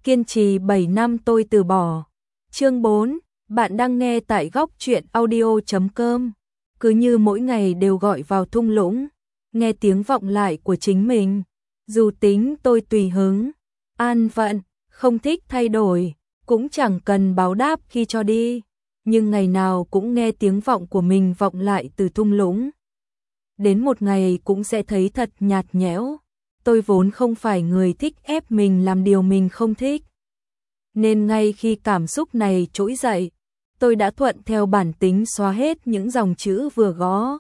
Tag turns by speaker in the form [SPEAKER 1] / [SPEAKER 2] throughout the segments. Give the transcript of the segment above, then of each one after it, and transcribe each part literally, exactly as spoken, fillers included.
[SPEAKER 1] Kiên trì bảy năm tôi từ bỏ. Chương bốn, bạn đang nghe tại góc truyện audio chấm com. Cứ như mỗi ngày đều gọi vào thung lũng, nghe tiếng vọng lại của chính mình. Dù tính tôi tùy hứng, an phận, không thích thay đổi, cũng chẳng cần báo đáp khi cho đi, nhưng ngày nào cũng nghe tiếng vọng của mình vọng lại từ thung lũng. Đến một ngày cũng sẽ thấy thật nhạt nhẽo. Tôi vốn không phải người thích ép mình làm điều mình không thích. Nên ngay khi cảm xúc này trỗi dậy, tôi đã thuận theo bản tính xóa hết những dòng chữ vừa gõ.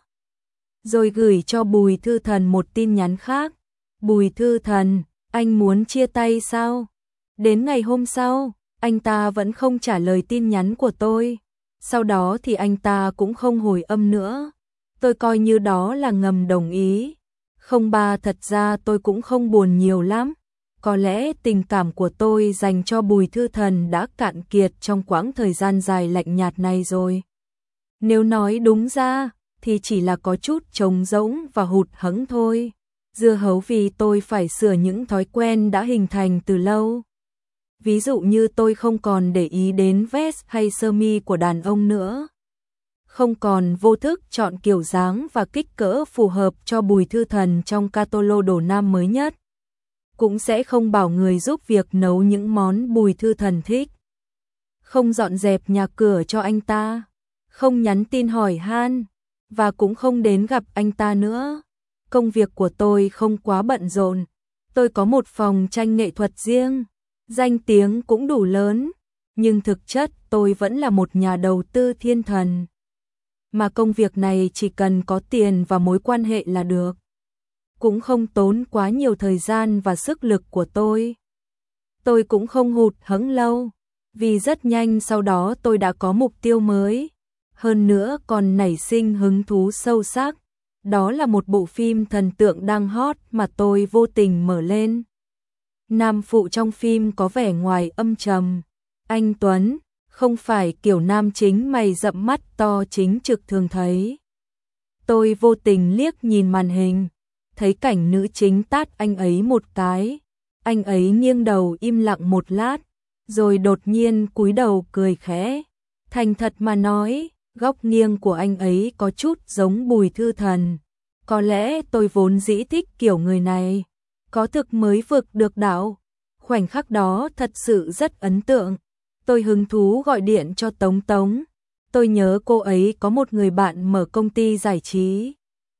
[SPEAKER 1] Rồi gửi cho Bùi Thư Thần một tin nhắn khác. Bùi Thư Thần, anh muốn chia tay sao? Đến ngày hôm sau, anh ta vẫn không trả lời tin nhắn của tôi. Sau đó thì anh ta cũng không hồi âm nữa. Tôi coi như đó là ngầm đồng ý. Không ba, thật ra tôi cũng không buồn nhiều lắm. Có lẽ tình cảm của tôi dành cho Bùi Thư Thần đã cạn kiệt trong quãng thời gian dài lạnh nhạt này rồi. Nếu nói đúng ra, thì chỉ là có chút trống rỗng và hụt hẫng thôi. Dưa hấu vì tôi phải sửa những thói quen đã hình thành từ lâu. Ví dụ như tôi không còn để ý đến vest hay sơ mi của đàn ông nữa. Không còn vô thức chọn kiểu dáng và kích cỡ phù hợp cho Bùi Thư Thần trong catalog đồ nam mới nhất. Cũng sẽ không bảo người giúp việc nấu những món Bùi Thư Thần thích. Không dọn dẹp nhà cửa cho anh ta. Không nhắn tin hỏi han. Và cũng không đến gặp anh ta nữa. Công việc của tôi không quá bận rộn. Tôi có một phòng tranh nghệ thuật riêng. Danh tiếng cũng đủ lớn. Nhưng thực chất tôi vẫn là một nhà đầu tư thiên thần. Mà công việc này chỉ cần có tiền và mối quan hệ là được. Cũng không tốn quá nhiều thời gian và sức lực của tôi. Tôi cũng không hụt hẫng lâu, vì rất nhanh sau đó tôi đã có mục tiêu mới. Hơn nữa còn nảy sinh hứng thú sâu sắc. Đó là một bộ phim thần tượng đang hot mà tôi vô tình mở lên. Nam phụ trong phim có vẻ ngoài âm trầm, anh tuấn, không phải kiểu nam chính mày rậm mắt to chính trực thường thấy. Tôi vô tình liếc nhìn màn hình, thấy cảnh nữ chính tát anh ấy một cái. Anh ấy nghiêng đầu im lặng một lát, rồi đột nhiên cúi đầu cười khẽ. Thành thật mà nói, góc nghiêng của anh ấy có chút giống Bùi Thư Thần. Có lẽ tôi vốn dĩ thích kiểu người này. Có thực mới vực được đạo. Khoảnh khắc đó thật sự rất ấn tượng. Tôi hứng thú gọi điện cho Tống Tống. Tôi nhớ cô ấy có một người bạn mở công ty giải trí.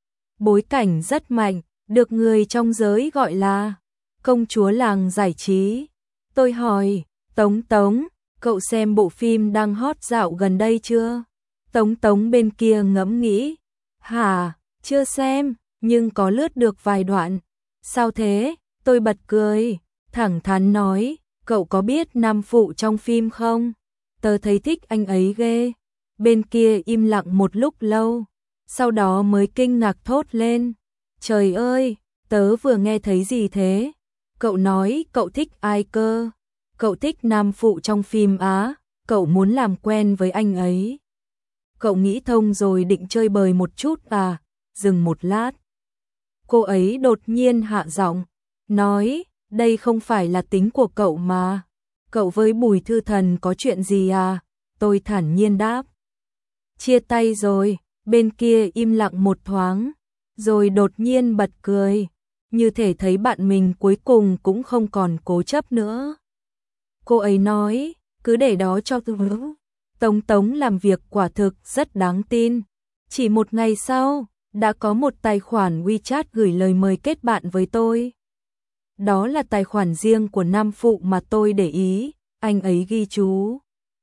[SPEAKER 1] Bối cảnh rất mạnh, được người trong giới gọi là công chúa làng giải trí. Tôi hỏi, Tống Tống, cậu xem bộ phim đang hot dạo gần đây chưa? Tống Tống bên kia ngẫm nghĩ. Hả, chưa xem, nhưng có lướt được vài đoạn. Sao thế? Tôi bật cười, thẳng thắn nói, cậu có biết nam phụ trong phim không? Tớ thấy thích anh ấy ghê. Bên kia im lặng một lúc lâu, sau đó mới kinh ngạc thốt lên. Trời ơi, tớ vừa nghe thấy gì thế? Cậu nói cậu thích ai cơ? Cậu thích nam phụ trong phim á? Cậu muốn làm quen với anh ấy? Cậu nghĩ thông rồi định chơi bời một chút à? Dừng một lát. Cô ấy đột nhiên hạ giọng, nói, đây không phải là tính của cậu mà. Cậu với Bùi Thư Thần có chuyện gì à? Tôi thản nhiên đáp. Chia tay rồi. Bên kia im lặng một thoáng, rồi đột nhiên bật cười, như thể thấy bạn mình cuối cùng cũng không còn cố chấp nữa. Cô ấy nói, cứ để đó cho tôi. Tống Tống làm việc quả thực rất đáng tin. Chỉ một ngày sau, đã có một tài khoản WeChat gửi lời mời kết bạn với tôi. Đó là tài khoản riêng của nam phụ mà tôi để ý, anh ấy ghi chú.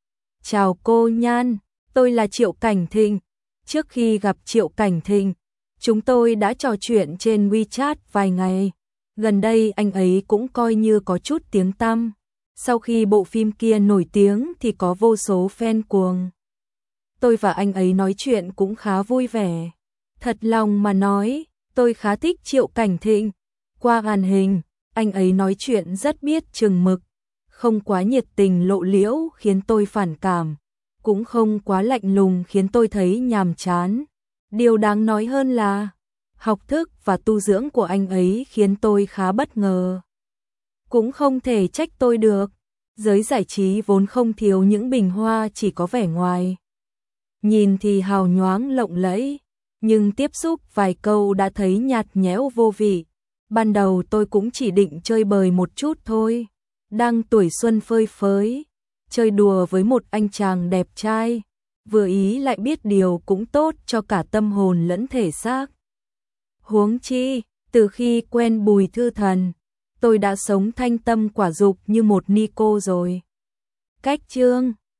[SPEAKER 1] Chào cô Nhan, tôi là Triệu Cảnh Thịnh. Trước khi gặp Triệu Cảnh Thịnh, chúng tôi đã trò chuyện trên WeChat vài ngày. Gần đây anh ấy cũng coi như có chút tiếng tăm. Sau khi bộ phim kia nổi tiếng thì có vô số fan cuồng. Tôi và anh ấy nói chuyện cũng khá vui vẻ. Thật lòng mà nói, tôi khá thích Triệu Cảnh Thịnh. Qua màn hình, anh ấy nói chuyện rất biết chừng mực. Không quá nhiệt tình lộ liễu khiến tôi phản cảm. Cũng không quá lạnh lùng khiến tôi thấy nhàm chán. Điều đáng nói hơn là học thức và tu dưỡng của anh ấy khiến tôi khá bất ngờ. Cũng không thể trách tôi được, Giới giải trí vốn không thiếu những bình hoa chỉ có vẻ ngoài. Nhìn thì hào nhoáng lộng lẫy, nhưng tiếp xúc vài câu đã thấy nhạt nhẽo vô vị. Ban đầu tôi cũng chỉ định chơi bời một chút thôi. Đang tuổi xuân phơi phới, chơi đùa với một anh chàng đẹp trai, vừa ý lại biết điều cũng tốt cho cả tâm hồn lẫn thể xác. Huống chi, từ khi quen Bùi Thư Thần, tôi đã sống thanh tâm quả dục như một ni cô rồi. Cách chương